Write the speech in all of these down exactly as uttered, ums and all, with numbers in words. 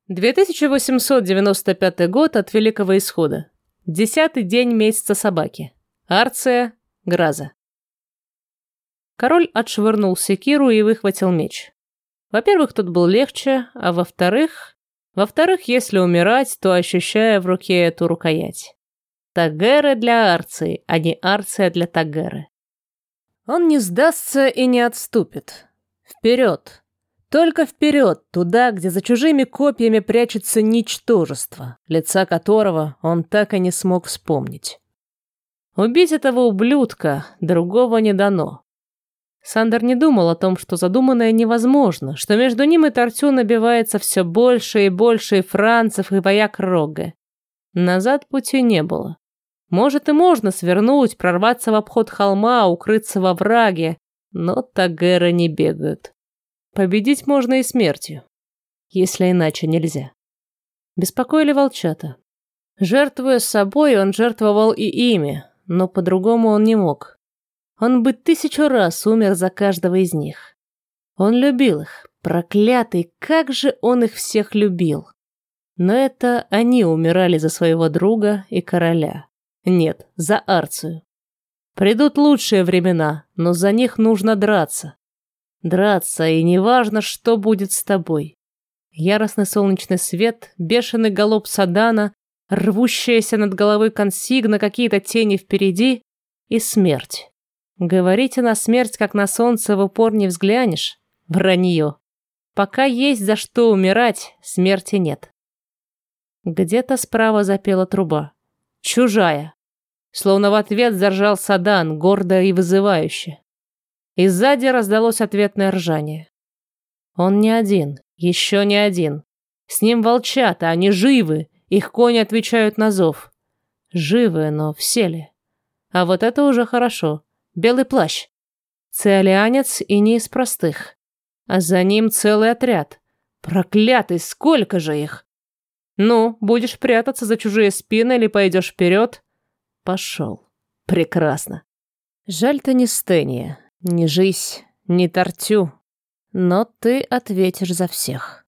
две тысячи восемьсот девяносто пятый год от Великого Исхода. Десятый день месяца собаки. Арция, Граза. Король отшвырнул секиру и выхватил меч. Во-первых, тот был легче, а во-вторых... Во-вторых, если умирать, то ощущая в руке эту рукоять. Тагеры для Арции, а не Арция для Тагеры. Он не сдастся и не отступит. Вперед! Только вперед, туда, где за чужими копьями прячется ничтожество, лица которого он так и не смог вспомнить. Убить этого ублюдка другого не дано. Сандер не думал о том, что задуманное невозможно, что между ним и Тартю набивается все больше и больше и францев, и вояк Рогге. Назад пути не было. Может, и можно свернуть, прорваться в обход холма, укрыться во враге, но тагеры не бегают. Победить можно и смертью, если иначе нельзя. Беспокоили волчата. Жертвуя собой, он жертвовал и ими, но по-другому он не мог. Он бы тысячу раз умер за каждого из них. Он любил их, проклятый, как же он их всех любил. Но это они умирали за своего друга и короля. Нет, за Арцию. Придут лучшие времена, но за них нужно драться. Драться, и неважно, что будет с тобой. Яростный солнечный свет, бешеный галоп Садана, рвущаяся над головой консигна, какие-то тени впереди и смерть. Говорите на смерть, как на солнце, в упор не взглянешь. Вранье. Пока есть за что умирать, смерти нет. Где-то справа запела труба. Чужая. Словно в ответ заржал Садан, гордо и вызывающе. И сзади раздалось ответное ржание. Он не один, еще не один. С ним волчата, они живы, их кони отвечают на зов. Живы, но все ли? А вот это уже хорошо. Белый плащ. Циолианец и не из простых. А за ним целый отряд. Проклятый, сколько же их! Ну, будешь прятаться за чужие спины или пойдешь вперед? Пошел. Прекрасно. Жаль-то не Стения. Не жизнь, не Тартю, но ты ответишь за всех.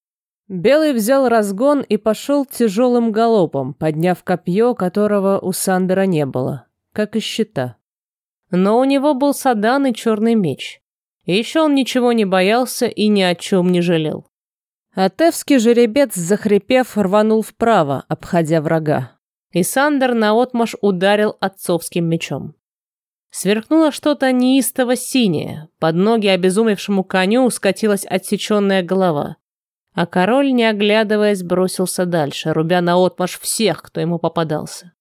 Белый взял разгон и пошел тяжелым галопом, подняв копье, которого у Сандера не было, как и щита. Но у него был Садан и черный меч. И еще он ничего не боялся и ни о чем не жалел. Атевский жеребец, захрипев, рванул вправо, обходя врага. И Сандер наотмашь ударил отцовским мечом. Сверкнуло что-то неистово синее, под ноги обезумевшему коню скатилась отсеченная голова, а король, не оглядываясь, бросился дальше, рубя наотмашь всех, кто ему попадался.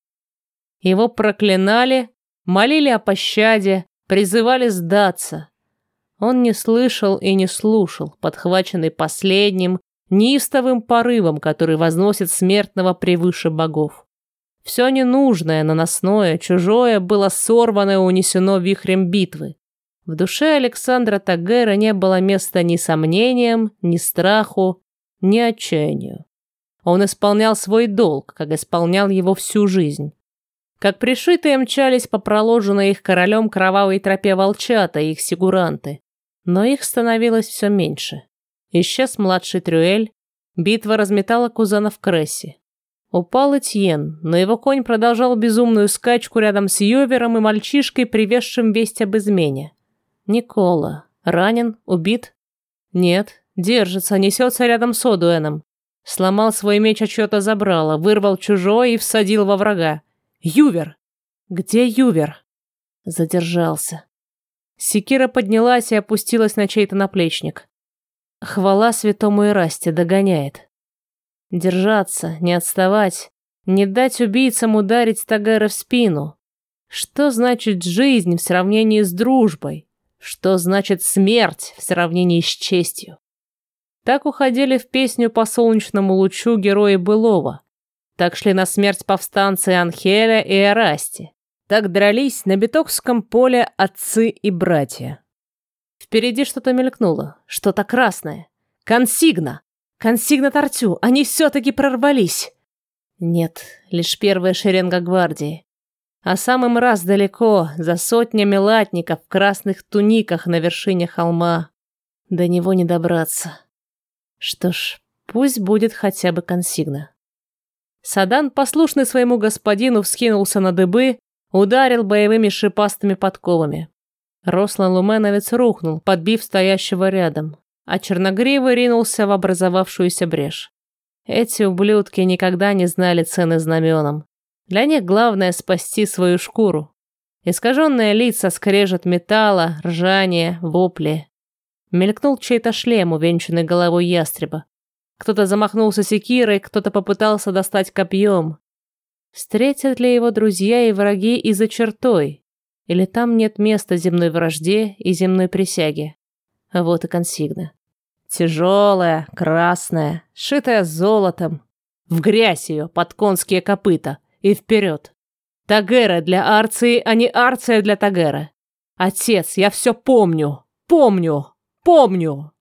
Его проклинали, молили о пощаде, призывали сдаться. Он не слышал и не слушал, подхваченный последним, неистовым порывом, который возносит смертного превыше богов. Все ненужное, наносное, чужое было сорвано и унесено вихрем битвы. В душе Александра Тагера не было места ни сомнениям, ни страху, ни отчаянию. Он исполнял свой долг, как исполнял его всю жизнь. Как пришитые мчались по проложенной их королем кровавой тропе волчата и их сигуранты. Но их становилось все меньше. Исчез младший Трюэль, битва разметала кузена в Крессе. Упал Этьен, но его конь продолжал безумную скачку рядом с Йовером и мальчишкой, привезшим весть об измене. Никола. Ранен? Убит? Нет. Держится, несется рядом с Одуэном. Сломал свой меч, а чьё-то забрало, вырвал чужой и всадил во врага. Ювер! Где Ювер? Задержался. Секира поднялась и опустилась на чей-то наплечник. Хвала святому Ирасте, догоняет. Держаться, не отставать, не дать убийцам ударить Тагера в спину. Что значит жизнь в сравнении с дружбой? Что значит смерть в сравнении с честью? Так уходили в песню по солнечному лучу герои былого. Так шли на смерть повстанцы Анхеля и Эрасти. Так дрались на Битокском поле отцы и братья. Впереди что-то мелькнуло, что-то красное. Консигна! Консигна Тартю, они все-таки прорвались. Нет, лишь первая шеренга гвардии. А самым раз далеко, за сотнями латников в красных туниках на вершине холма. До него не добраться. Что ж, Пусть будет хотя бы консигна. Садан, послушный своему господину, вскинулся на дыбы, ударил боевыми шипастыми подковами. Рослый луменовец рухнул, подбив стоящего рядом, а черногривый ринулся в образовавшуюся брешь. Эти ублюдки никогда не знали цены знаменам. Для них главное спасти свою шкуру. Искаженные лица, скрежет металла, ржание, вопли. Мелькнул чей-то шлем, увенчанный головой ястреба. Кто-то замахнулся секирой, кто-то попытался достать копьем. Встретят ли его друзья и враги и за чертой? Или там нет места земной вражде и земной присяге? Вот и консигна. Тяжелая, красная, сшитая золотом. В грязь ее, под конские копыта. И вперед. Тагера для Арции, а не Арция для Тагера. Отец, я все помню, помню, помню.